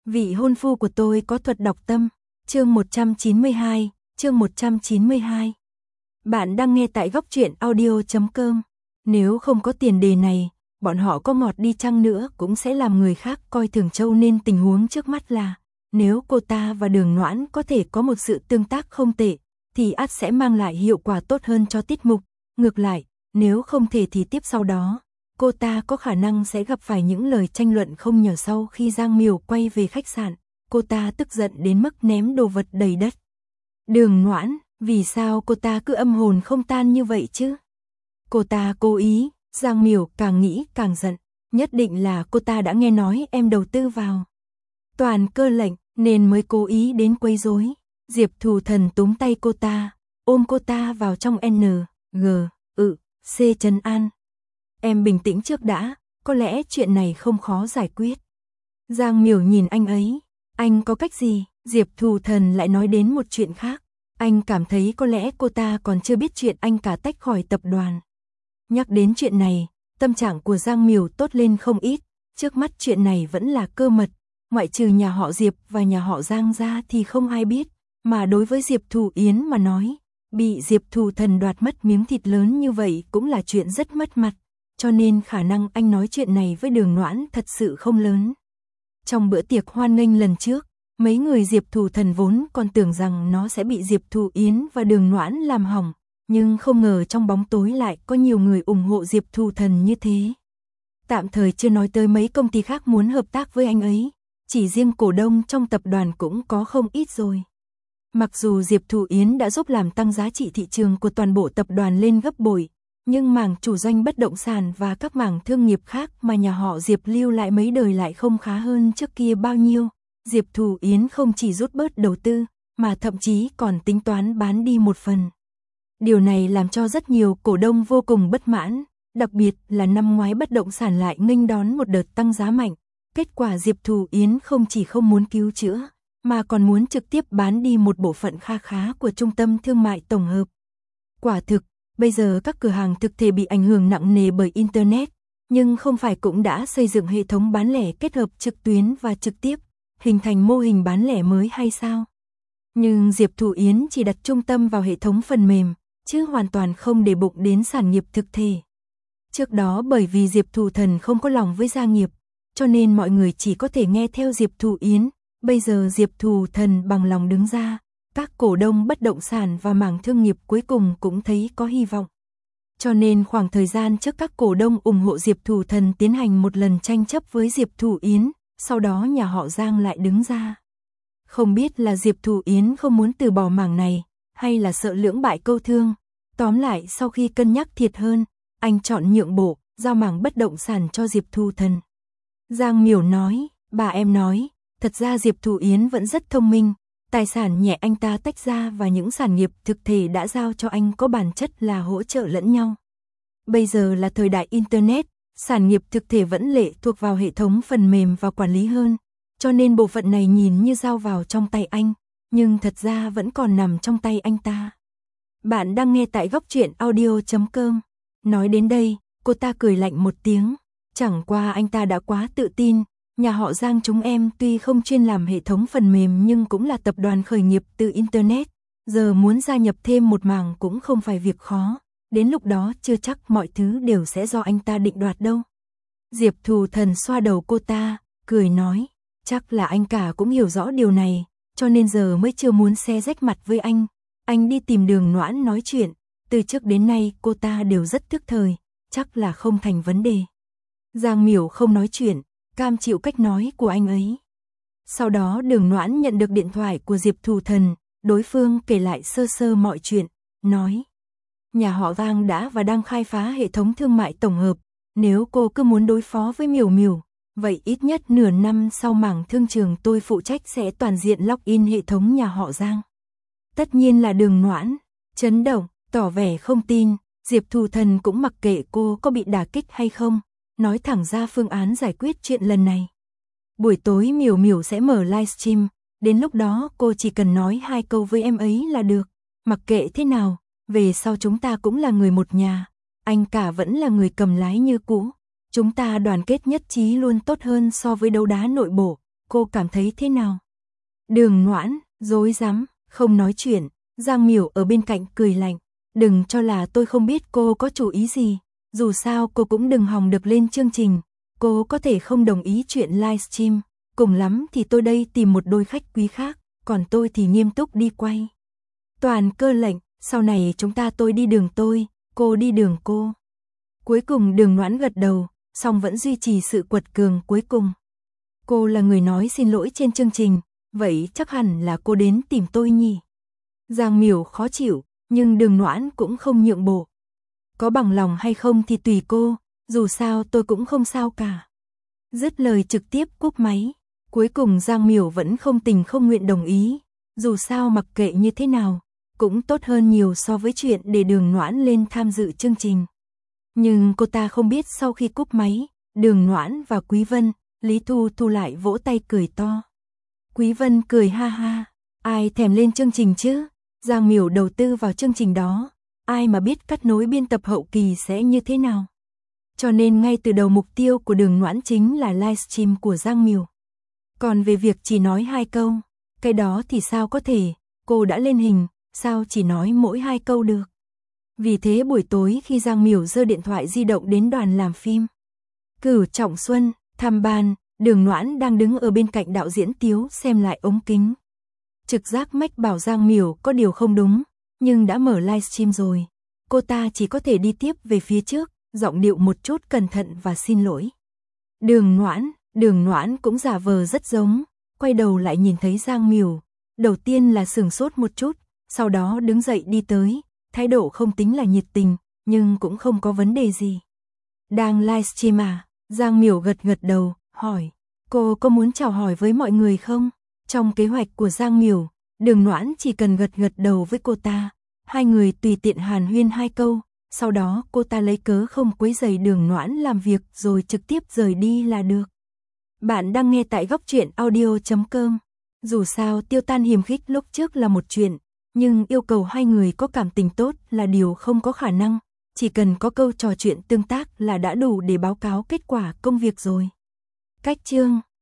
Vị hôn phu của tôi có thuật đọc tâm. Chương 192, chương 192. Bạn đang nghe tại góc truyện audio.com. Nếu không có tiền đề này, bọn họ có ngọt đi chăng nữa cũng sẽ làm người khác coi thường Châu, nên tình huống trước mắt là nếu cô ta và Đường Noãn có thể có một sự tương tác không tệ, thì ắt sẽ mang lại hiệu quả tốt hơn cho tiết mục. Ngược lại, nếu không thể thì tiếp sau đó, cô ta có khả năng sẽ gặp phải những lời tranh luận không nhỏ. Sau khi Giang Miểu quay về khách sạn, cô ta tức giận đến mức ném đồ vật đầy đất. Đường Noãn, vì sao cô ta cứ âm hồn không tan như vậy chứ? Cô ta cố ý. Giang Miểu càng nghĩ càng giận, nhất định là cô ta đã nghe nói em đầu tư vào Toàn Cơ lệnh nên mới cố ý đến quấy rối. Diệp Thù Thần túm tay cô ta, ôm cô ta vào trong C trấn an. Em bình tĩnh trước đã, có lẽ chuyện này không khó giải quyết. Giang Miểu nhìn anh ấy, anh có cách gì? Diệp Thù Thần lại nói đến một chuyện khác, anh cảm thấy có lẽ cô ta còn chưa biết chuyện anh cả tách khỏi tập đoàn. Nhắc đến chuyện này, tâm trạng của Giang Miểu tốt lên không ít, trước mắt chuyện này vẫn là cơ mật, ngoại trừ nhà họ Diệp và nhà họ Giang ra thì không ai biết, mà đối với Diệp Thù Yến mà nói, bị Diệp Thù Thần đoạt mất miếng thịt lớn như vậy cũng là chuyện rất mất mặt, cho nên khả năng anh nói chuyện này với Đường Noãn thật sự không lớn. Trong bữa tiệc hoan nghênh lần trước, mấy người Diệp Thù Thần vốn còn tưởng rằng nó sẽ bị Diệp Thù Yến và Đường Noãn làm hỏng, nhưng không ngờ trong bóng tối lại có nhiều người ủng hộ Diệp Thù Thần như thế. Tạm thời chưa nói tới mấy công ty khác muốn hợp tác với anh ấy, chỉ riêng cổ đông trong tập đoàn cũng có không ít rồi. Mặc dù Diệp Thù Yến đã giúp làm tăng giá trị thị trường của toàn bộ tập đoàn lên gấp bội, nhưng mảng chủ doanh bất động sản và các mảng thương nghiệp khác mà nhà họ Diệp lưu lại mấy đời lại không khá hơn trước kia bao nhiêu. Diệp Thù Yến không chỉ rút bớt đầu tư, mà thậm chí còn tính toán bán đi một phần. Điều này làm cho rất nhiều cổ đông vô cùng bất mãn, đặc biệt là năm ngoái bất động sản lại nghênh đón một đợt tăng giá mạnh. Kết quả Diệp Thù Yến không chỉ không muốn cứu chữa, mà còn muốn trực tiếp bán đi một bộ phận kha khá của trung tâm thương mại tổng hợp. Quả thực, bây giờ các cửa hàng thực thể bị ảnh hưởng nặng nề bởi Internet, nhưng không phải cũng đã xây dựng hệ thống bán lẻ kết hợp trực tuyến và trực tiếp, hình thành mô hình bán lẻ mới hay sao? Nhưng Diệp Thù Yến chỉ đặt trung tâm vào hệ thống phần mềm, chứ hoàn toàn không để bụng đến sản nghiệp thực thể. Trước đó bởi vì Diệp Thù Thần không có lòng với gia nghiệp, cho nên mọi người chỉ có thể nghe theo Diệp Thù Yến. Bây giờ Diệp Thù Thần bằng lòng đứng ra, các cổ đông bất động sản và mảng thương nghiệp cuối cùng cũng thấy có hy vọng. Cho nên khoảng thời gian trước các cổ đông ủng hộ Diệp Thù Thần tiến hành một lần tranh chấp với Diệp Thù Yến, sau đó nhà họ Giang lại đứng ra. Không biết là Diệp Thù Yến không muốn từ bỏ mảng này, hay là sợ lưỡng bại câu thương. Tóm lại sau khi cân nhắc thiệt hơn, anh chọn nhượng bộ, giao mảng bất động sản cho Diệp Thù Thần. Giang Miểu nói, bà em nói, thật ra Diệp Thù Yến vẫn rất thông minh, tài sản nhẹ anh ta tách ra và những sản nghiệp thực thể đã giao cho anh có bản chất là hỗ trợ lẫn nhau. Bây giờ là thời đại Internet, sản nghiệp thực thể vẫn lệ thuộc vào hệ thống phần mềm và quản lý hơn, cho nên bộ phận này nhìn như giao vào trong tay anh, nhưng thật ra vẫn còn nằm trong tay anh ta. Bạn đang nghe tại góc truyện audio.com. Nói đến đây, cô ta cười lạnh một tiếng. Chẳng qua anh ta đã quá tự tin. Nhà họ Giang chúng em tuy không chuyên làm hệ thống phần mềm nhưng cũng là tập đoàn khởi nghiệp từ Internet. Giờ muốn gia nhập thêm một mảng cũng không phải việc khó. Đến lúc đó chưa chắc mọi thứ đều sẽ do anh ta định đoạt đâu. Diệp Thù Thần xoa đầu cô ta, cười nói. Chắc là anh cả cũng hiểu rõ điều này, cho nên giờ mới chưa muốn xé rách mặt với anh. Anh đi tìm Đường Noãn nói chuyện, từ trước đến nay cô ta đều rất thức thời, chắc là không thành vấn đề. Giang Miểu không nói chuyện, cam chịu cách nói của anh ấy. Sau đó Đường Noãn nhận được điện thoại của Diệp Thù Thần, đối phương kể lại sơ sơ mọi chuyện, nói. Nhà họ Giang đã và đang khai phá hệ thống thương mại tổng hợp, nếu cô cứ muốn đối phó với Miểu Miểu, vậy ít nhất nửa năm sau mảng thương trường tôi phụ trách sẽ toàn diện login hệ thống nhà họ Giang. Tất nhiên là Đường Noãn chấn động, tỏ vẻ không tin. Diệp Thù Thần cũng mặc kệ cô có bị đả kích hay không, nói thẳng ra phương án giải quyết chuyện lần này. Buổi tối Miểu Miểu sẽ mở livestream, đến lúc đó cô chỉ cần nói 2 câu với em ấy là được. Mặc kệ thế nào, về sau chúng ta cũng là người một nhà, anh cả vẫn là người cầm lái như cũ. Chúng ta đoàn kết nhất trí luôn tốt hơn so với đấu đá nội bộ, cô cảm thấy thế nào? Đường Noãn, rối rắm, không nói chuyện, Giang Miểu ở bên cạnh cười lạnh, đừng cho là tôi không biết cô có chủ ý gì, dù sao cô cũng đừng hòng được lên chương trình, cô có thể không đồng ý chuyện livestream, cùng lắm thì tôi đây tìm một đôi khách quý khác, còn tôi thì nghiêm túc đi quay. Toàn Cơ lệnh, sau này chúng ta tôi đi đường tôi, cô đi đường cô. Cuối cùng Đường Noãn gật đầu, song vẫn duy trì sự quật cường cuối cùng. Cô là người nói xin lỗi trên chương trình, vậy chắc hẳn là cô đến tìm tôi nhỉ? Giang Miểu khó chịu, nhưng Đường Noãn cũng không nhượng bộ. Có bằng lòng hay không thì tùy cô, dù sao tôi cũng không sao cả. Dứt lời trực tiếp cúp máy, cuối cùng Giang Miểu vẫn không tình không nguyện đồng ý, dù sao mặc kệ như thế nào, cũng tốt hơn nhiều so với chuyện để Đường Noãn lên tham dự chương trình. Nhưng cô ta không biết sau khi cúp máy, Đường Noãn và Quý Vân, Lý Thu Thu lại vỗ tay cười to. Quý Vân cười ha ha, ai thèm lên chương trình chứ, Giang Miểu đầu tư vào chương trình đó, ai mà biết cắt nối biên tập hậu kỳ sẽ như thế nào. Cho nên ngay từ đầu mục tiêu của Đường Noãn chính là livestream của Giang Miểu. Còn về việc chỉ nói 2 câu, cái đó thì sao có thể, cô đã lên hình, sao chỉ nói mỗi 2 câu được. Vì thế buổi tối khi Giang Miểu giơ điện thoại di động đến đoàn làm phim Cửu Trọng Xuân, thăm ban, Đường Noãn đang đứng ở bên cạnh đạo diễn Tiếu xem lại ống kính. Trực giác mách bảo Giang Miểu có điều không đúng, nhưng đã mở livestream rồi, cô ta chỉ có thể đi tiếp về phía trước, giọng điệu một chút cẩn thận và xin lỗi. Đường Noãn cũng giả vờ rất giống, quay đầu lại nhìn thấy Giang Miểu, đầu tiên là sửng sốt một chút, sau đó đứng dậy đi tới, thái độ không tính là nhiệt tình, nhưng cũng không có vấn đề gì. Đang livestream à? Giang Miểu gật gật đầu, hỏi, cô có muốn chào hỏi với mọi người không? Trong kế hoạch của Giang Miểu, Đường Noãn chỉ cần gật gật đầu với cô ta, hai người tùy tiện hàn huyên 2 câu, sau đó cô ta lấy cớ không quấy rầy Đường Noãn làm việc rồi trực tiếp rời đi là được. Bạn đang nghe tại Góc Truyện Audio.com. Dù sao Tiêu Tan hiềm khích lúc trước là một chuyện, nhưng yêu cầu hai người có cảm tình tốt là điều không có khả năng, chỉ cần có câu trò chuyện tương tác là đã đủ để báo cáo kết quả công việc rồi. Cách chương